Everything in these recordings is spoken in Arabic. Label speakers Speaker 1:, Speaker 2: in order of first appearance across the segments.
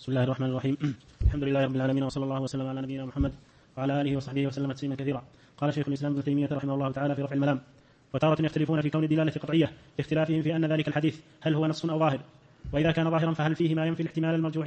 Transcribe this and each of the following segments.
Speaker 1: بسم الله الرحمن الرحيم. الحمد لله رب العالمين، وصلى الله وسلم على نبينا محمد وعلى آله وصحبه وسلم تسليما كثيرا. قال شيخ الإسلام ابن تيمية رحمه الله تعالى في رفع الملام: وتارة يختلفون في كون الدلالة قطعية لاختلافهم في أن ذلك الحديث هل هو نص أو ظاهر، وإذا كان ظاهرا فهل فيه ما ينفي الاحتمال المرجوح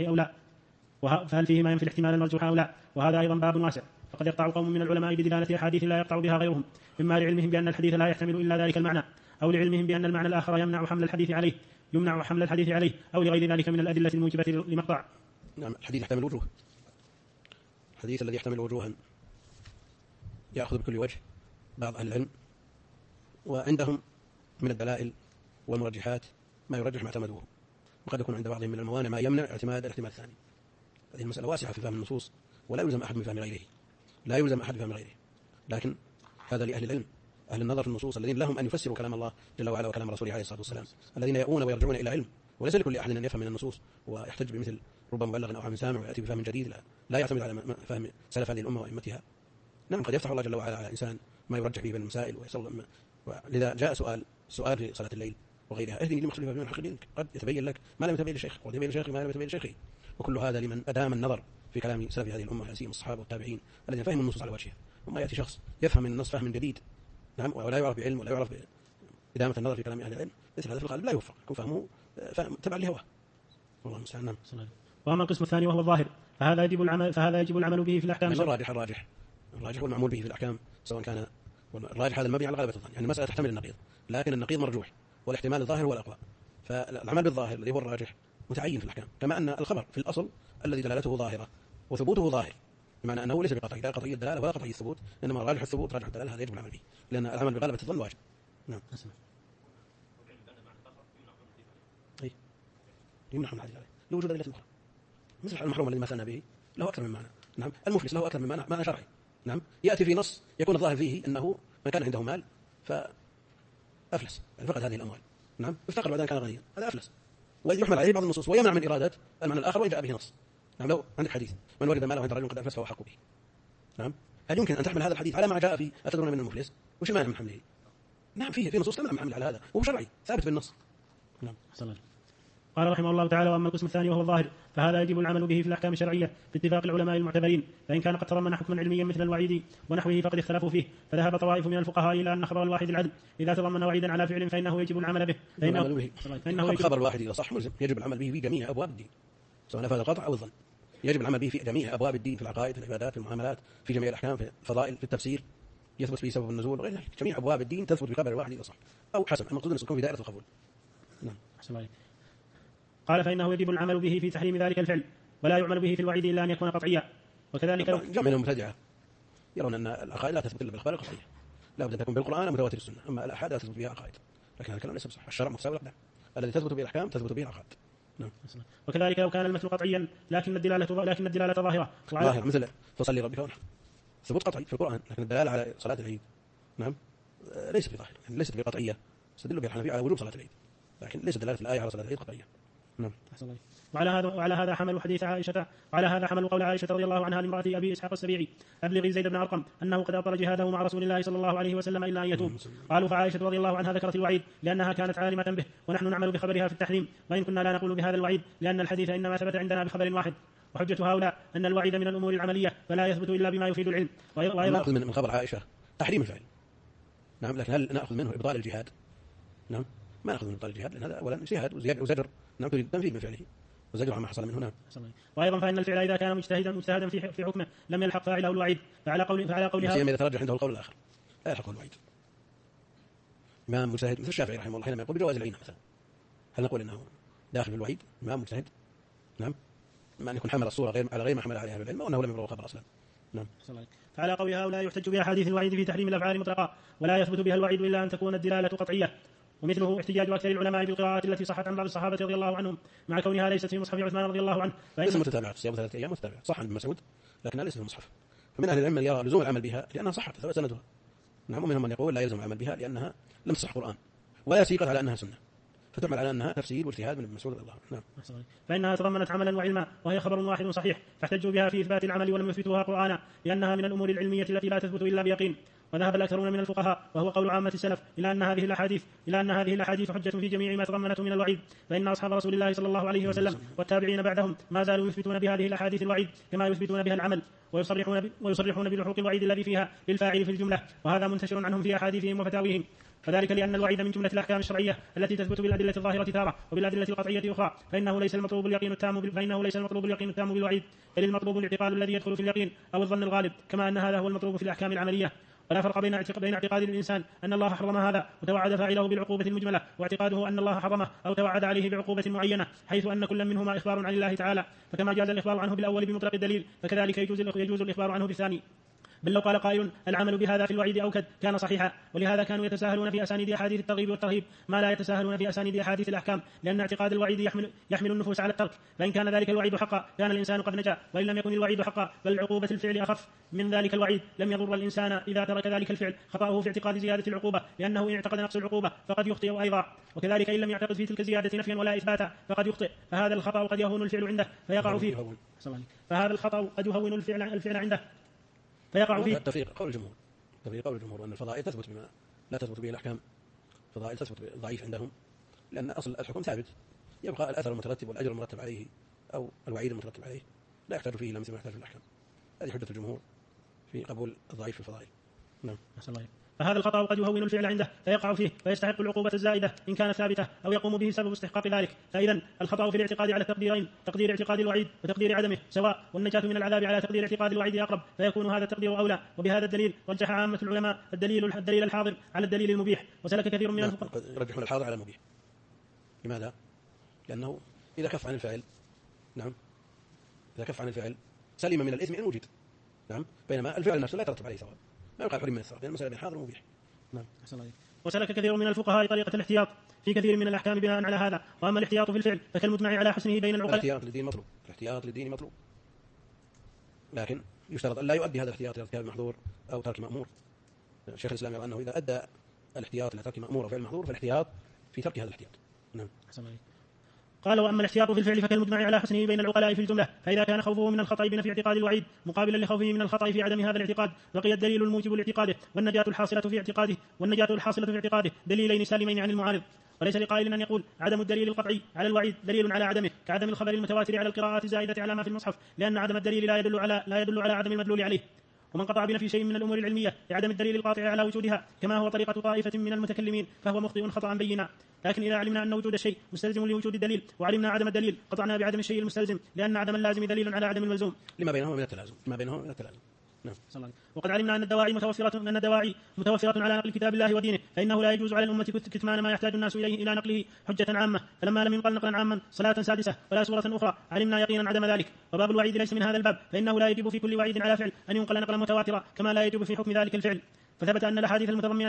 Speaker 1: أو لا، وهذا أيضا باب واسع. فقد يقطع قوم من العلماء بدلالة أحاديث لا يقطع بها غيرهم، إما لعلمهم بأن الحديث لا يحتمل إلا ذلك المعنى، أو لعلمهم بأن المعنى الآخر يمنع حمل الحديث عليه، أو لغير ذلك من الأدلة الموجبة لمقطع.
Speaker 2: نعم، الحديث يحتمل وجوه. الحديث الذي يحتمل وجوها يأخذ بكل وجه بعض أهل العلم، وعندهم من الدلائل والمرجحات ما يرجح ما اعتمدوه، وقد يكون عند بعضهم من الموانع ما يمنع اعتماد الاحتمال الثاني. هذه المسألة واسعة في فهم النصوص، ولا يلزم أحد بفهم غيره، لكن هذا لأهل العلم، أهل النظر في النصوص، الذين لهم أن يفسروا كلام الله جل وعلا وكلام رسوله عليه الصلاة والسلام، الذين يأوون ويرجعون إلى علم، وليس لكل أحد أن يفهم من النصوص ويحتج بمثل رب مبلغ أو عام سامع ويأتي بفهم جديد لا يعتمد على فهم سلف هذه الأمة وأئمتها. نعم، قد يفتح الله جل وعلا على إنسان ما يرجح به بين المسائل ولذا جاء سؤال في صلاة الليل وغيرها: اهدني لما اختلف فيه من الحق دينك. قد يتبين لك ما لم يتبين لشيخ، وقد يتبين لشيخ ما لم يتبين لشيخه. وكل هذا لمن أدام النظر في كلام سلف هذه الأمة، ياسين الصحابة والتابعين الذين فهموا النصوص على وجهها. وما يأتي شخص يفهم من النص فهم جديد، نعم، ولا يعرف بعلم ولا يعرف بإدامة النظر في كلام أهل العلم، مثل هذا في الغالب لا يوفق، يكون فهمه تبع لهواه. والله المستعان. نعم.
Speaker 1: وأما القسم الثاني وهو الظاهر فهذا يجب العمل به في الأحكام.
Speaker 2: الراجح هو المعمول به في الأحكام، سواء كان الراجح هذا المبني على غلبة الظن، يعني المسألة تحتمل النقيض، لكن النقيض مرجوح والاحتمال الظاهر هو الأقوى، فالعمل بالظاهر الذي هو الراجح متعين في الأحكام، كما أن الخبر في الأصل الذي دلالته ظاهرة وثبوته ظاهر، بمعنى أنه ليس بقطعي، لا قطعي الدلالة ولا قطعي الثبوت، إنما راجح الثبوت راجح الدلالة، هذا يجب العمل به، لأن العمل بغلبة الظن واجب. نعم. يمنع من الحديث عليه لوجود أدلة أخرى، مثل المحروم الذي مثلنا به له أكثر من معنى. نعم، المفلس له أكثر من معنى شرعي. نعم، يأتي في نص يكون الظاهر فيه أنه من كان عنده مال فأفلس، يعني فقد هذه الأموال، نعم، افتقر بعد أن كان غنيا، هذا أفلس، ويحمل عليه بعض النصوص ويمنع من إرادة المعنى الآخر وإن جاء به نص. نعم، لو عندك حديث من وجد ماله عند رجل قد أفلس فهو حق به، نعم، هل يمكن أن تحمل هذا الحديث على ما جاء في أتدرون من المفلس؟ وش المانع من حمله؟ نعم، في نصوص تمنع من حمله على هذا، وهو شرعي ثابت بالنص. نعم.
Speaker 1: قال رحمه الله تعالى: وأما القسم الثاني وهو الظاهر فهذا يجب العمل به في الأحكام الشرعية باتفاق العلماء المعتبرين، فإن كان قد تضمن حكما علميا مثل الوعيد ونحوه فقد اختلفوا فيه، فذهب طوائف من الفقهاء إلى أن خبر الواحد العدل إذا تضمن وعيدا على فعل فإنه يجب العمل به.
Speaker 2: فإنه خبر الواحد إذا صح ملزم، يجب العمل به في جميع أبواب الدين، سواء نفذ القطع أو الظن، يجب العمل به في جميع أبواب الدين، في العقائد، في العبادات، في المعاملات، في جميع الأحكام، في الفضائل، في التفسير يثبت به سبب النزول وغير ذلك، جميع أبواب الدين تثبت بخبر الواحد إذا صح أو حسن، المقصود أن يكون في دائرة القبول. نعم.
Speaker 1: قال: فإنه يجب العمل به في تحريم ذلك الفعل، ولا يعمل به في الوعيد إلا أن يكون قطعيا. وكذلك
Speaker 2: جمع من المبتدعة يرون أن العقائد لا تثبت إلا بالأخبار القطعية، لا بد أن تكون بالقرآن ومتواتر السنة، أما الآحاد لا تثبت بها عقائد، لكن هذا الكلام ليس بصح. الشرع متساوي الأقدام، الذي تثبت به الأحكام تثبت به العقائد. نعم.
Speaker 1: وكذلك لو كان المثل قطعيا لكن الدلالة ظاهرة
Speaker 2: مثل فصلي ربك وانحر، ثبوت قطعي في القرآن، لكن الدلالة على صلاة العيد، نعم، ليست بظاهرة، يعني ليست بقطعية، استدل بها الحنفية على وجوب صلاة العيد، لكن ليست دلالة الآية على صلاة العيد قطعية. نعم.
Speaker 1: وعلى هذا حملوا حديث عائشة، وعلى هذا حملوا قول عائشة رضي الله عنها لامرأة أبي إسحاق السبيعي: أبلغي زيد بن أرقم أنه قد أبطل جهاده مع رسول الله صلى الله عليه وسلم إلا أن يتوب. قالوا: فعائشة رضي الله عنها ذكرت الوعيد لأنها كانت عالمة به، ونحن نعمل بخبرها في التحريم، وإن كنا لا نقول بهذا الوعيد لأن الحديث إنما ثبت عندنا بخبر واحد. وحجة هؤلاء أن الوعيد من الأمور العملية فلا يثبت إلا بما يفيد العلم.
Speaker 2: نأخذ من خبر عائشة تحريم الفعل، نعم، لكن هل نأخذ منه إبطال الجهاد؟ نعم، ما نأخذ من إبطال الجهاد، لأن هذا أولا جهاد وزجر، نعم، تريد تنفيذ من فعله وزجر عما حصل منه. نعم.
Speaker 1: وأيضا فإن الفعل إذا كان مجتهدا في حكمه لم يلحق فاعله الوعيد، فعلى قولها
Speaker 2: إذا ترجح عنده القول الآخر لا يلحقه الوعيد. إمام مجتهد مثل الشافعي رحمه الله حينما يقول بجواز العينة مثلا، هل نقول إنه داخل في الوعيد؟ إمام مجتهد، نعم، ما أن يكون حمل الصورة على غير ما حمل عليها العلم، وأنه لم يبلغ خبر أصلا. نعم.
Speaker 1: فعلى قول هؤلاء يحتج بأحاديث الوعيد في تحريم الأفعال مطلقا، ولا يثبت بها الوعيد إلا أن تكون الدلالة قطعية. ومثله احتجاج أكثر العلماء بالقراءات التي صحت عن بعض الصحابة رضي الله عنهم مع كونها ليست في مصحف عثمان رضي الله عنه،
Speaker 2: ليس متتابعة، صيام 3 أيام متتابعة صح عن ابن مسعود، لكنها ليست في المصحف، فمن أهل العلم من يرى لزوم العمل بها لأنها صحت ثبت سندها، نعم، ومنهم من يقول لا يلزم العمل بها لأنها لم تصح قرآن ولا سيقت على أنها سنة، فتعمل على أنها تفسير واجتهاد من ابن مسعود رضي الله عنه. نعم.
Speaker 1: فإنها تضمنت عملا وعلما، وهي خبر واحد صحيح، فاحتجوا بها في إثبات العمل ولم يثبتوها قرآنا، لأنها من الأمور العلمية التي لا تثبت إلا بيقين. وذهب الأكثرون من الفقهاء وهو قول عامة السلف إلى أن هذه الأحاديث حجة في جميع ما تضمنته من الوعيد، فإن أصحاب رسول الله صلى الله عليه وسلم والتابعين بعدهم ما زالوا يثبتون بهذه الأحاديث الوعيد كما يثبتون بها العمل، ويصرحون بلحوق الوعيد الذي فيها للفاعل في الجملة، وهذا منتشر عنهم في أحاديثهم وفتاويهم. فذلك لأن الوعيد من جملة الأحكام الشرعية التي تثبت بالأدلة الظاهرة تارة وبالأدلة القطعية أخرى، فإنه ليس المطلوب اليقين التام بالوعيد، بل المطلوب الاعتقاد الذي يدخل في اليقين أو الظن الغالب، كما أن هذا هو المطلوب في الأحكام العملية. ولا فرق بين اعتقاد الإنسان أن الله حرم هذا وتوعد فاعله بالعقوبة المجملة، واعتقاده أن الله حرمه أو توعد عليه بعقوبة معينة، حيث أن كل منهما إخبار عن الله تعالى، فكما جاز الإخبار عنه بالأول بمطلق الدليل فكذلك يجوز الإخبار عنه بالثاني. بل لو قال قائل العمل بهذا في الوعيد أوكد كان صحيحا، ولهذا كانوا يتساهلون في أسانيد أحاديث الترغيب والترهيب ما لا يتساهلون في أسانيد أحاديث الأحكام، لأن اعتقاد الوعيد يحمل النفوس على الترك، فإن كان ذلك الوعيد حقا كان الإنسان قد نجا، وإن لم يكن الوعيد حقا بل عقوبة الفعل أخف من ذلك الوعيد لم يضر الإنسان إذا ترك ذلك الفعل. خطأه في اعتقاد زيادة العقوبة، لأنه إن اعتقد نقص العقوبة فقد يخطئ أيضا، وكذلك إن لم يعتقد في تلك الزيادة نفيا ولا إثباتا فقد يخطئ، فهذا الخطأ قد يهون الفعل عنده فيقع فيه.
Speaker 2: التفريق قول الجمهور أن الفضائل تثبت بما لا تثبت به الأحكام، الفضائل تثبت ضعيف عندهم، لأن أصل الحكم ثابت، يبقى الأثر المترتب والأجر المرتب عليه أو الوعيد المترتب عليه لا يحتاج فيه إلا مثل ما يحتاج في الأحكام. هذه حجة الجمهور في قبول الضعيف في الفضائل. نعم.
Speaker 1: فهذا الخطأ قد يهون الفعل عنده فيقع فيه فيستحق العقوبة الزائدة إن كانت ثابتة أو يقوم به سبب استحقاق ذلك. فإذا الخطأ في الاعتقاد على تقديرين، تقدير اعتقاد الوعيد وتقدير عدمه سواء، والنجاة من العذاب على تقدير اعتقاد الوعيد أقرب، فيكون هذا التقدير أولى. وبهذا الدليل رجح عامة العلماء الدليل الحاضر على الدليل المبيح، وسلك كثير من الفقهاء
Speaker 2: يرجحون الحاضر على المبيح. لماذا؟ لأنه إذا كف عن الفعل، نعم، إذا كف عن الفعل سلم من الإثم إن وجد، نعم، بينما الفعل نفسه لا يترتب عليه ثواب، ما يقال حرم من الثواب، لأن المسألة بين حاضر ومبيح. نعم.
Speaker 1: وسلك كثير من الفقهاء طريقة الاحتياط في كثير من الأحكام بناء على هذا. وأما الاحتياط في الفعل فكالمجمع على حسنه بين العقلاء.
Speaker 2: الاحتياط للدين مطلوب، لكن يشترط أن لا يؤدي هذا الاحتياط إلى ارتكاب محظور أو ترك مأمور. الشيخ الإسلام يرى أنه إذا أدى الاحتياط إلى ترك مأمور أو فعل محظور فالاحتياط في ترك هذا الاحتياط. نعم.
Speaker 1: قال وأما الاحتياط في الفعل فكالمجمع على حسنه بين العقلاء في الجملة، فإذا كان خوفه من الخطأ بنفي اعتقاد الوعيد مقابلا لخوفه من الخطأ في عدم هذا الاعتقاد بقي الدليل الموجب لاعتقاده والنجاة الحاصلة في اعتقاده دليلين سالمين عن المعارض. وليس لقائل أن يقول عدم الدليل القطعي على الوعيد دليل على عدمه، كعدم الخبر المتواتر على القراءات الزائدة على ما في المصحف، لأن عدم الدليل لا يدل على عدم المدلول عليه. ومن قطع بنفي شيء من الأمور العلمية لعدم الدليل القاطع على وجودها كما هو طريقة طائفة من المتكلمين فهو مخطئ خطأ بينا. لكن إذا علمنا أن وجود الشيء مستلزم لوجود الدليل وعلمنا عدم الدليل قطعنا بعدم الشيء المستلزم، لأن عدم اللازم دليل على عدم الملزوم
Speaker 2: لما بينهما من التلازم. نعم.
Speaker 1: وقد علمنا أن الدواعي متوفرة على نقل كتاب الله ودينه، فإنه لا يجوز على الأمة كتمان ما يحتاج الناس إليه إلى نقله حجة عامة، فلما لم ينقل نقلا عاما صلاة سادسة ولا سورة أخرى علمنا يقينا عدم ذلك. وباب الوعيد ليس من هذا الباب، فإنه لا يجب في كل وعيد على فعل أن ينقل نقلا متواترا كما لا يجب في حكم ذلك الفعل. فثبت أن الأحاديث المتضمنة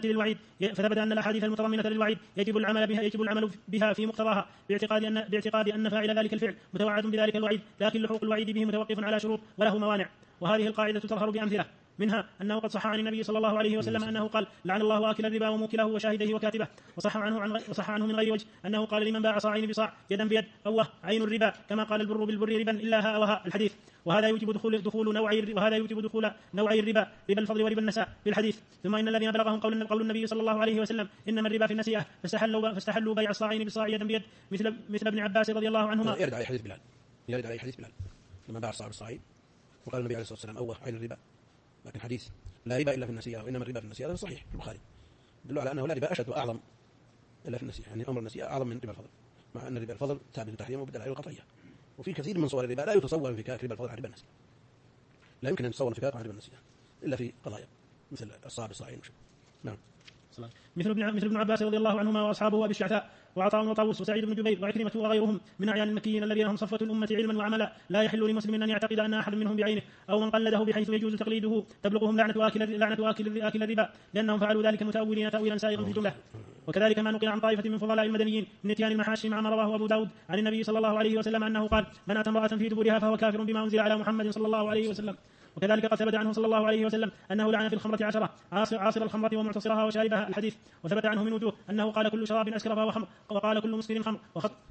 Speaker 1: للوعيد يجب العمل بها في مقتضاها باعتقاد أن فاعل ذلك الفعل متوعد بذلك الوعيد، لكن لحوق الوعيد به متوقف على شروط وله موانع. وهذه القاعدة تظهر بأمثلة، منها أنه قد صح عن النبي صلى الله عليه وسلم أنه قال لعن الله آكل الربا وموكله وشاهده وكاتبه. وصح عنه من غير وجه أنه قال لمن باع صاعين بصاع يدا بيد الله عين الربا، كما قال البر بالبر ربا إلا ها وها الحديث. وهذا يوجب دخول نوعي الربا، ربا الفضل وربا النساء بالحديث. ثم إن الذين بلغهم قول النبي صلى الله عليه وسلم إنما الربا في النسيئة فاستحلوا بيع الصاعين بصاع يدا بيد مثل ابن عباس رضي الله عنهما.
Speaker 2: يرد عليه حديث بلال لما باع الصاع بالصاعين وقال النبي عليه الصلاة والسلام أوه عين الربا، لكن حديث لا ربا إلا في النسيئة وإنما الربا في النسيئة هذا صحيح في البخاري، يدل على أنه لا ربا أشد وأعظم إلا في النسيئة، يعني أمر النسيئة أعظم من ربا الفضل، مع أن ربا الفضل ثابت تحريمه بالدلائل القطعية. وفي كثير من صور الربا لا يتصور انفكاك ربا الفضل عن ربا النسيئة، لا يمكن أن يتصور انفكاك عن ربا النسيئة إلا في قضايا مثل الصاع بالصاعين. نعم.
Speaker 1: مثل ابن عباس رضي الله عنهما واصحابه وابي الشعثاء وعطاء وطاووس وسعيد بن جبير وعكرمة وغيرهم من أعيان المكيين الذين هم صفوة الأمة علما وعملا، لا يحل لمسلم أن يعتقد أن أحد منهم بعينه أو من قلده بحيث يجوز تقليده تبلغهم لعنة آكل الربا، لأنهم فعلوا ذلك متأولين تأويلا سائغا في الجملة. وكذلك ما نقل عن طائفة من فضلاء المدنيين من إتيان المحاشي مع ما رواه أبو داود عن النبي صلى الله عليه وسلم أنه قال من أتى امرأة في دبرها فهو كافر بما أنزل على محمد صلى الله عليه وسلم. وكذلك قد ثبت عنه صلى الله عليه وسلم أنه لعن في الخمرة 10 عاصر الخمرة ومعتصرها وشاربها الحديث. وثبت عنه من وجوه أنه قال كل شراب أسكر فهو خمر، وقال كل مسكر خمر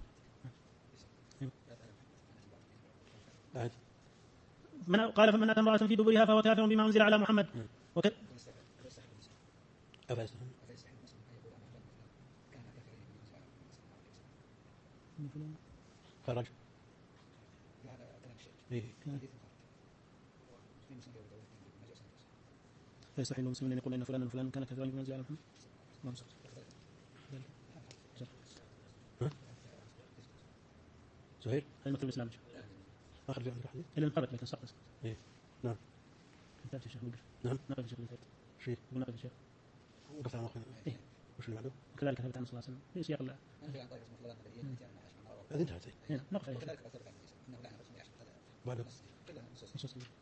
Speaker 1: قال فمن أتى امرأة في دبرها فهو كافر بما أنزل على محمد.
Speaker 2: خرج
Speaker 1: فيستحيل المسلمين أن يقول إن فلان وفلان كان كافرا بما أنزل على محمد.
Speaker 2: زهير
Speaker 1: هل مثل الإسلام
Speaker 2: آخر جاء الحديث
Speaker 1: إلا انقرض لكن سقط.
Speaker 2: نعم
Speaker 1: كتاب الشيخ بكر.
Speaker 2: نعم
Speaker 1: نقل الشيخ بن
Speaker 2: شيء
Speaker 1: ونقل الشيخ
Speaker 2: قطع مخنا. وش اللي بعده؟
Speaker 1: وكذلك ثبت عن صلى الله عليه وسلم في سياق الله.
Speaker 2: هذه انتهت.
Speaker 1: نقل
Speaker 2: بعده